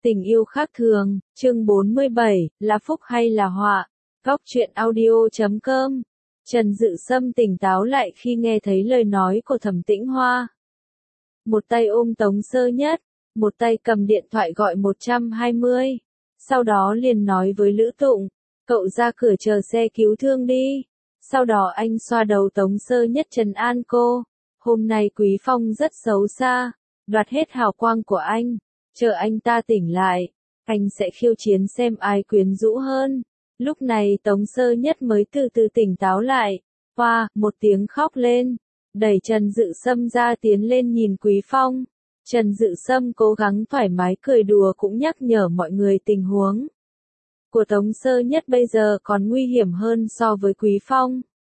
Tình yêu khác thường, chương 47, là phúc hay là họa? Góc truyện audio.com. Trần Dự Sâm tỉnh táo lại khi nghe thấy lời nói của Thẩm Tĩnh Hoa. Một tay ôm Tống Sơ Nhất, một tay cầm điện thoại gọi 120. Sau đó liền nói với Lữ Tụng, cậu ra cửa chờ xe cứu thương đi. Sau đó anh xoa đầu Tống Sơ Nhất trấn an cô. Hôm nay Quý Phong rất xấu xa, đoạt hết hào quang của anh. Chờ anh ta tỉnh lại, anh sẽ khiêu chiến xem ai quyến rũ hơn. Lúc này Tống Sơ Nhất mới từ từ tỉnh táo lại. Hoa, một tiếng khóc lên. Đẩy Trần Dự Sâm ra tiến lên nhìn Quý Phong. Trần Dự Sâm cố gắng thoải mái cười đùa cũng nhắc nhở mọi người tình huống của Tống Sơ Nhất bây giờ còn nguy hiểm hơn so với Quý Phong.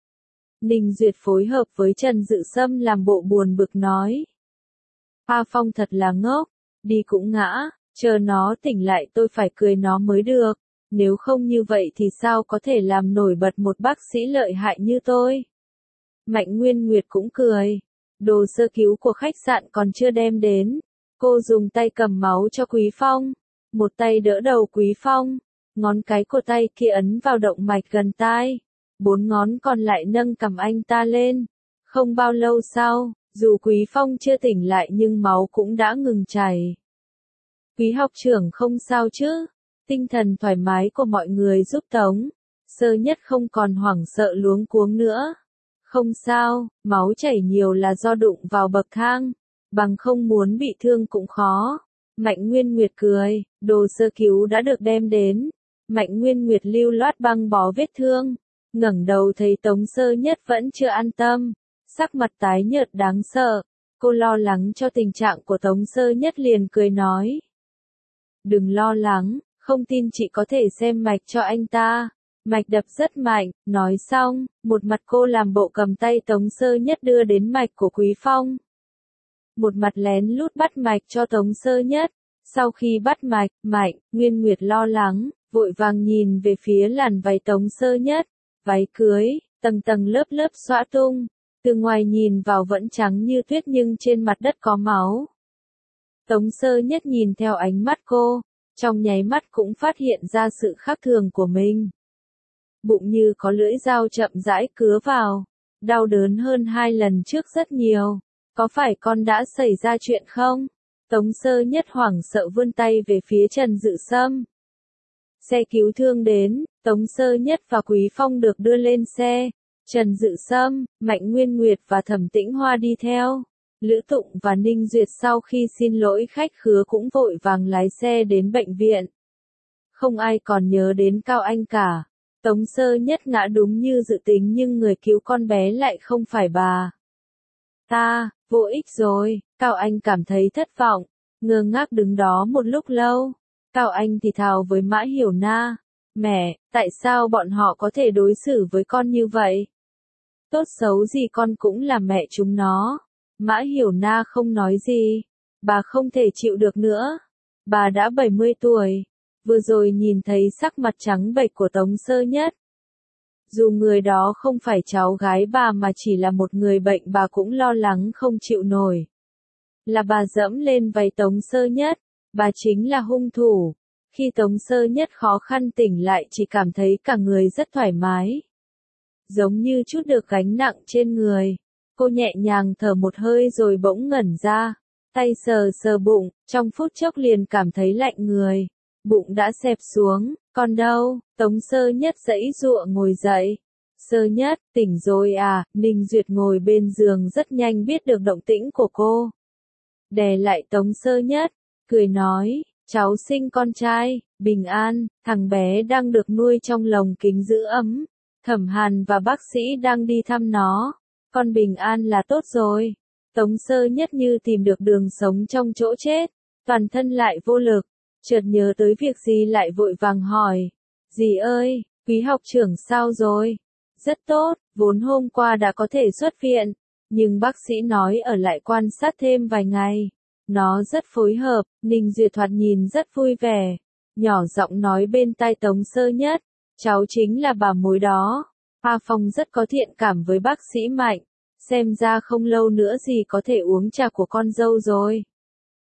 Ninh Duyệt phối hợp với Trần Dự Sâm làm bộ buồn bực nói. Hoa Phong thật là ngốc, đi cũng ngã, chờ nó tỉnh lại tôi phải cười nó mới được, nếu không như vậy thì sao có thể làm nổi bật một bác sĩ lợi hại như tôi. Mạnh Nguyên Nguyệt cũng cười, đồ sơ cứu của khách sạn còn chưa đem đến, cô dùng tay cầm máu cho Quý Phong, một tay đỡ đầu Quý Phong, ngón cái của tay kia ấn vào động mạch gần tai, 4 ngón còn lại nâng cầm anh ta lên. Không bao lâu sau, dù Quý Phong chưa tỉnh lại nhưng máu cũng đã ngừng chảy. Quý học trưởng không sao chứ? Tinh thần thoải mái của mọi người giúp Tống Sơ Nhất không còn hoảng sợ luống cuống nữa. Không sao, máu chảy nhiều là do đụng vào bậc thang, bằng không muốn bị thương cũng khó. Mạnh Nguyên Nguyệt cười, đồ sơ cứu đã được đem đến. Mạnh Nguyên Nguyệt lưu loát băng bó vết thương, ngẩng đầu thấy Tống Sơ Nhất vẫn chưa an tâm, sắc mặt tái nhợt đáng sợ. Cô lo lắng cho tình trạng của Tống Sơ Nhất liền cười nói. Đừng lo lắng, không tin chị có thể xem mạch cho anh ta. Mạch đập rất mạnh, nói xong, một mặt cô làm bộ cầm tay Tống Sơ Nhất đưa đến mạch của Quý Phong. Một mặt lén lút bắt mạch cho Tống Sơ Nhất. Sau khi bắt mạch, Mạnh Nguyên Nguyệt lo lắng, vội vàng nhìn về phía làn váy Tống Sơ Nhất. Váy cưới, tầng tầng lớp lớp xõa tung, từ ngoài nhìn vào vẫn trắng như tuyết nhưng trên mặt đất có máu. Tống Sơ Nhất nhìn theo ánh mắt cô, trong nháy mắt cũng phát hiện ra sự khác thường của mình. Bụng như có lưỡi dao chậm rãi cứa vào, đau đớn hơn 2 lần trước rất nhiều. Có phải con đã xảy ra chuyện không? Tống Sơ Nhất hoảng sợ vươn tay về phía Trần Dự Sâm. Xe cứu thương đến, Tống Sơ Nhất và Quý Phong được đưa lên xe. Trần Dự Sâm, Mạnh Nguyên Nguyệt và Thẩm Tĩnh Hoa đi theo. Lữ Tụng và Ninh Duyệt sau khi xin lỗi khách khứa cũng vội vàng lái xe đến bệnh viện. Không ai còn nhớ đến Cao Anh cả. Tống Sơ Nhất ngã đúng như dự tính nhưng người cứu con bé lại không phải bà ta, vô ích rồi. Cao Anh cảm thấy thất vọng, ngơ ngác đứng đó một lúc lâu. Cao Anh thì thào với Mã Hiểu Na, mẹ, tại sao bọn họ có thể đối xử với con như vậy? Tốt xấu gì con cũng là mẹ chúng nó. Mã Hiểu Na không nói gì, bà không thể chịu được nữa. Bà đã 70 tuổi, vừa rồi nhìn thấy sắc mặt trắng bệch của Tống Sơ Nhất. Dù người đó không phải cháu gái bà mà chỉ là một người bệnh bà cũng lo lắng không chịu nổi. Là bà dẫm lên váy Tống Sơ Nhất, bà chính là hung thủ. Khi Tống Sơ Nhất khó khăn tỉnh lại chỉ cảm thấy cả người rất thoải mái. Giống như chút được gánh nặng trên người. Cô nhẹ nhàng thở một hơi rồi bỗng ngẩn ra. Tay sờ sờ bụng, trong phút chốc liền cảm thấy lạnh người. Bụng đã xẹp xuống, còn đâu? Tống Sơ Nhất giãy giụa ngồi dậy. Sơ Nhất, tỉnh rồi à? Ninh Duyệt ngồi bên giường rất nhanh biết được động tĩnh của cô. Đè lại Tống Sơ Nhất, cười nói, cháu sinh con trai, bình an, thằng bé đang được nuôi trong lồng kính giữ ấm. Thẩm Hàn và bác sĩ đang đi thăm nó, con bình an là tốt rồi. Tống Sơ Nhất như tìm được đường sống trong chỗ chết, toàn thân lại vô lực, chợt nhớ tới việc gì lại vội vàng hỏi. Dì ơi, Quý học trưởng sao rồi? Rất tốt, vốn hôm qua đã có thể xuất viện, nhưng bác sĩ nói ở lại quan sát thêm vài ngày. Nó rất phối hợp, Ninh Duyệt thoạt nhìn rất vui vẻ, nhỏ giọng nói bên tai Tống Sơ Nhất, cháu chính là bà mối đó. Hoa Phong rất có thiện cảm với bác sĩ Mạnh, xem ra không lâu nữa gì có thể uống trà của con dâu rồi.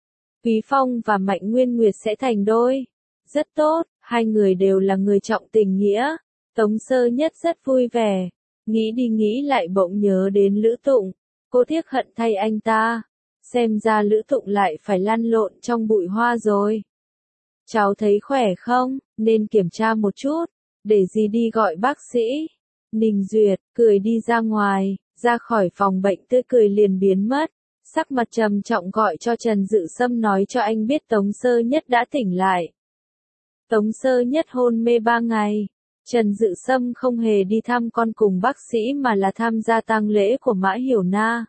Quý Phong và Mạnh Nguyên Nguyệt sẽ thành đôi. Rất tốt, hai người đều là người trọng tình nghĩa. Tống Sơ Nhất rất vui vẻ. Nghĩ đi nghĩ lại bỗng nhớ đến Lữ Tụng. Cô tiếc hận thay anh ta. Xem ra Lữ Tụng lại phải lăn lộn trong bụi hoa rồi. Cháu thấy khỏe không? Nên kiểm tra một chút. Để gì đi gọi bác sĩ. Ninh Duyệt, cười đi ra ngoài, ra khỏi phòng bệnh tươi cười liền biến mất. Sắc mặt trầm trọng gọi cho Trần Dự Sâm nói cho anh biết Tống Sơ Nhất đã tỉnh lại. Tống Sơ Nhất hôn mê 3 ngày. Trần Dự Sâm không hề đi thăm con cùng bác sĩ mà là tham gia tang lễ của Mã Hiểu Na.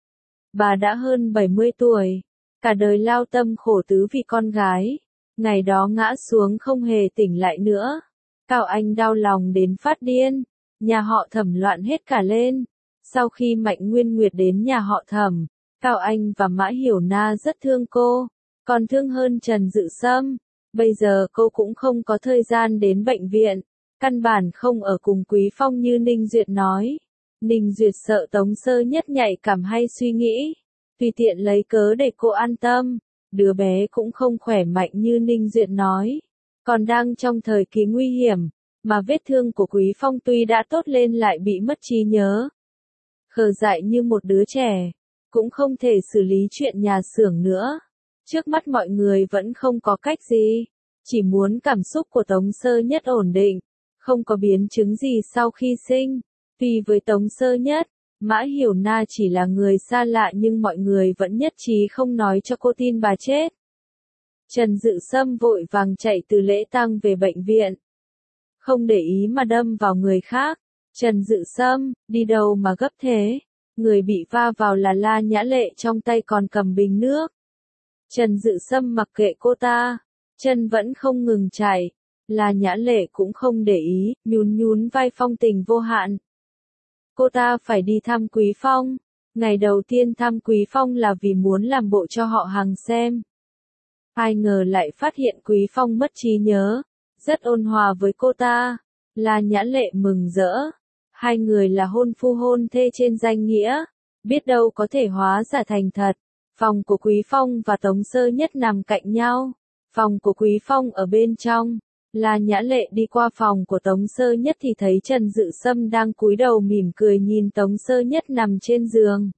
Bà đã hơn 70 tuổi, cả đời lao tâm khổ tứ vì con gái. Ngày đó ngã xuống không hề tỉnh lại nữa. Cao Anh đau lòng đến phát điên, nhà họ Thẩm loạn hết cả lên. Sau khi Mạnh Nguyên Nguyệt đến nhà họ Thẩm, Cao Anh và Mã Hiểu Na rất thương cô, còn thương hơn Trần Dự Sâm. Bây giờ cô cũng không có thời gian đến bệnh viện, căn bản không ở cùng Quý Phong như Ninh Duyệt nói. Ninh Duyệt sợ Tống Sơ Nhất nhạy cảm hay suy nghĩ, tùy tiện lấy cớ để cô an tâm. Đứa bé cũng không khỏe mạnh như Ninh Duyệt nói, còn đang trong thời kỳ nguy hiểm, mà vết thương của Quý Phong tuy đã tốt lên lại bị mất trí nhớ. Khờ dại như một đứa trẻ, cũng không thể xử lý chuyện nhà xưởng nữa. Trước mắt mọi người vẫn không có cách gì, chỉ muốn cảm xúc của Tống Sơ Nhất ổn định, không có biến chứng gì sau khi sinh. Tuy với Tống Sơ Nhất, Mã Hiểu Na chỉ là người xa lạ nhưng mọi người vẫn nhất trí không nói cho cô tin bà chết. Trần Dự Sâm vội vàng chạy từ lễ tang về bệnh viện. Không để ý mà đâm vào người khác. Trần Dự Sâm, đi đâu mà gấp thế? Người bị va vào là La Nhã Lệ trong tay còn cầm bình nước. Trần Dự Sâm mặc kệ cô ta, chân vẫn không ngừng chạy. La Nhã Lệ cũng không để ý, nhún nhún vai phong tình vô hạn. Cô ta phải đi thăm Quý Phong. Ngày đầu tiên thăm Quý Phong là vì muốn làm bộ cho họ hàng xem. Ai ngờ lại phát hiện Quý Phong mất trí nhớ, rất ôn hòa với cô ta. La Nhã Lệ mừng rỡ. Hai người là hôn phu hôn thê trên danh nghĩa, biết đâu có thể hóa giả thành thật. Phòng của Quý Phong và Tống Sơ Nhất nằm cạnh nhau. Phòng của Quý Phong ở bên trong. La Nhã Lệ đi qua phòng của Tống Sơ Nhất thì thấy Trần Dự Sâm đang cúi đầu mỉm cười nhìn Tống Sơ Nhất nằm trên giường.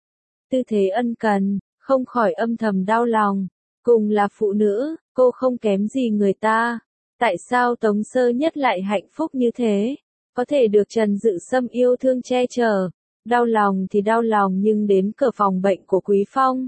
Tư thế ân cần, không khỏi âm thầm đau lòng. Cùng là phụ nữ, cô không kém gì người ta. Tại sao Tống Sơ Nhất lại hạnh phúc như thế? Có thể được Trần Dự Sâm yêu thương che chở. Đau lòng thì đau lòng nhưng đến cửa phòng bệnh của Quý Phong,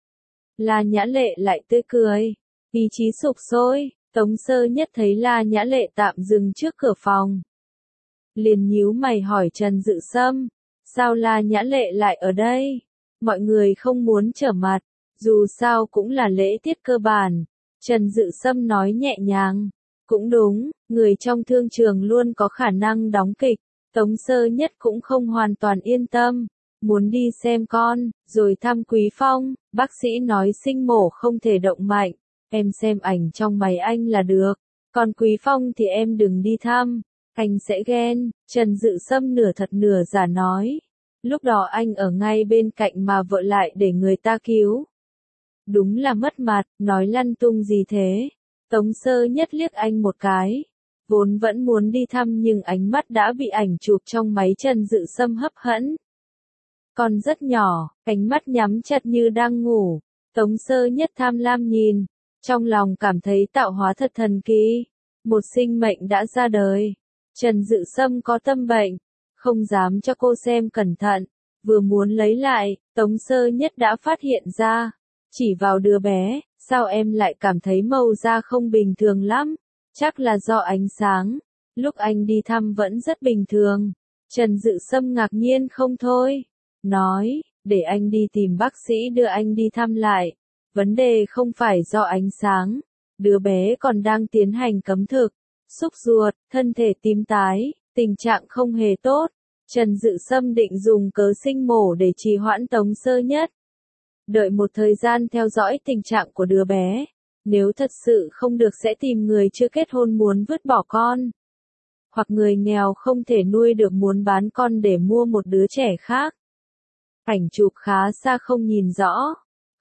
La Nhã Lệ lại tươi cười. Ý chí sục sôi. Tống Sơ Nhất thấy La Nhã Lệ tạm dừng trước cửa phòng, liền nhíu mày hỏi Trần Dự Sâm, sao La Nhã Lệ lại ở đây? Mọi người không muốn trở mặt, dù sao cũng là lễ tiết cơ bản. Trần Dự Sâm nói nhẹ nhàng, cũng đúng, người trong thương trường luôn có khả năng đóng kịch. Tống Sơ Nhất cũng không hoàn toàn yên tâm, muốn đi xem con, rồi thăm Quý Phong. Bác sĩ nói sinh mổ không thể động mạnh. Em xem ảnh trong máy anh là được, còn Quý Phong thì em đừng đi thăm, anh sẽ ghen. Trần Dự Sâm nửa thật nửa giả nói. Lúc đó anh ở ngay bên cạnh mà vợ lại để người ta cứu. Đúng là mất mặt, nói lăn tung gì thế? Tống Sơ Nhất liếc anh một cái. Vốn vẫn muốn đi thăm nhưng ánh mắt đã bị ảnh chụp trong máy Trần Dự Sâm hấp dẫn. Còn rất nhỏ, ánh mắt nhắm chặt như đang ngủ. Tống Sơ Nhất tham lam nhìn. Trong lòng cảm thấy tạo hóa thật thần kỳ. Một sinh mệnh đã ra đời. Trần Dự Sâm có tâm bệnh, không dám cho cô xem cẩn thận. Vừa muốn lấy lại, Tống Sơ Nhất đã phát hiện ra. Chỉ vào đứa bé, sao em lại cảm thấy màu da không bình thường lắm? Chắc là do ánh sáng. Lúc anh đi thăm vẫn rất bình thường. Trần Dự Sâm ngạc nhiên không thôi. Nói, để anh đi tìm bác sĩ đưa anh đi thăm lại. Vấn đề không phải do ánh sáng. Đứa bé còn đang tiến hành cấm thực. Xúc ruột, thân thể tím tái, tình trạng không hề tốt. Trần Dự Sâm định dùng cớ sinh mổ để trì hoãn Tống Sơ Nhất. Đợi một thời gian theo dõi tình trạng của đứa bé. Nếu thật sự không được sẽ tìm người chưa kết hôn muốn vứt bỏ con. Hoặc người nghèo không thể nuôi được muốn bán con để mua một đứa trẻ khác. Ảnh chụp khá xa không nhìn rõ.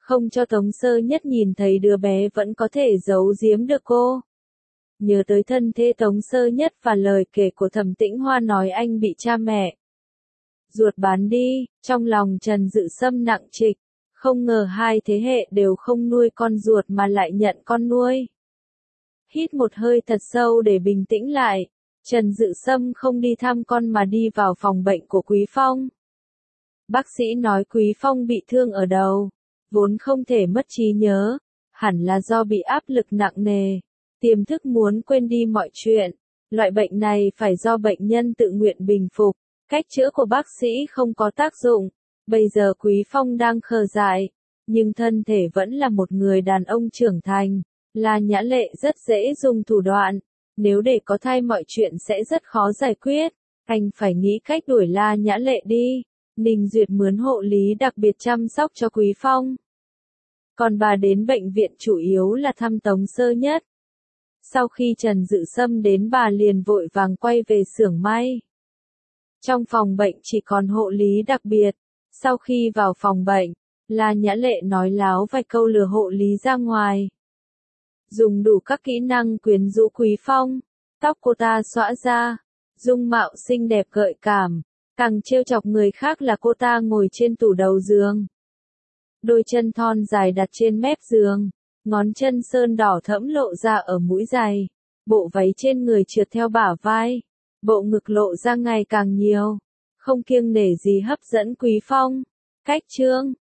không cho Tống Sơ Nhất nhìn thấy đứa bé vẫn có thể giấu giếm được cô. Nhớ tới thân thế Tống Sơ Nhất và lời kể của Thẩm Tĩnh Hoa nói anh bị cha mẹ ruột bán đi, trong lòng Trần Dự Sâm nặng trịch, không ngờ hai thế hệ đều không nuôi con ruột mà lại nhận con nuôi. Hít một hơi thật sâu để bình tĩnh lại, Trần Dự Sâm không đi thăm con mà đi vào phòng bệnh của Quý Phong. Bác sĩ nói Quý Phong bị thương ở đầu, vốn không thể mất trí nhớ, hẳn là do bị áp lực nặng nề, tiềm thức muốn quên đi mọi chuyện. Loại bệnh này phải do bệnh nhân tự nguyện bình phục, cách chữa của bác sĩ không có tác dụng. Bây giờ Quý Phong đang khờ dại, nhưng thân thể vẫn là một người đàn ông trưởng thành. La Nhã Lệ rất dễ dùng thủ đoạn, nếu để có thai mọi chuyện sẽ rất khó giải quyết, anh phải nghĩ cách đuổi La Nhã Lệ đi. Ninh Duyệt mướn hộ lý đặc biệt chăm sóc cho Quý Phong. Còn bà đến bệnh viện chủ yếu là thăm Tống Sơ Nhất. Sau khi Trần Dự Sâm đến bà liền vội vàng quay về xưởng may. Trong phòng bệnh chỉ còn hộ lý đặc biệt. Sau khi vào phòng bệnh, La Nhã Lệ nói láo vài câu lừa hộ lý ra ngoài. Dùng đủ các kỹ năng quyến rũ Quý Phong, tóc cô ta xõa ra, dung mạo xinh đẹp gợi cảm, càng trêu chọc người khác là cô ta ngồi trên tủ đầu giường. Đôi chân thon dài đặt trên mép giường, ngón chân sơn đỏ thẫm lộ ra ở mũi giày, bộ váy trên người trượt theo bả vai, bộ ngực lộ ra ngày càng nhiều, không kiêng nể gì hấp dẫn Quý Phong. Cách chương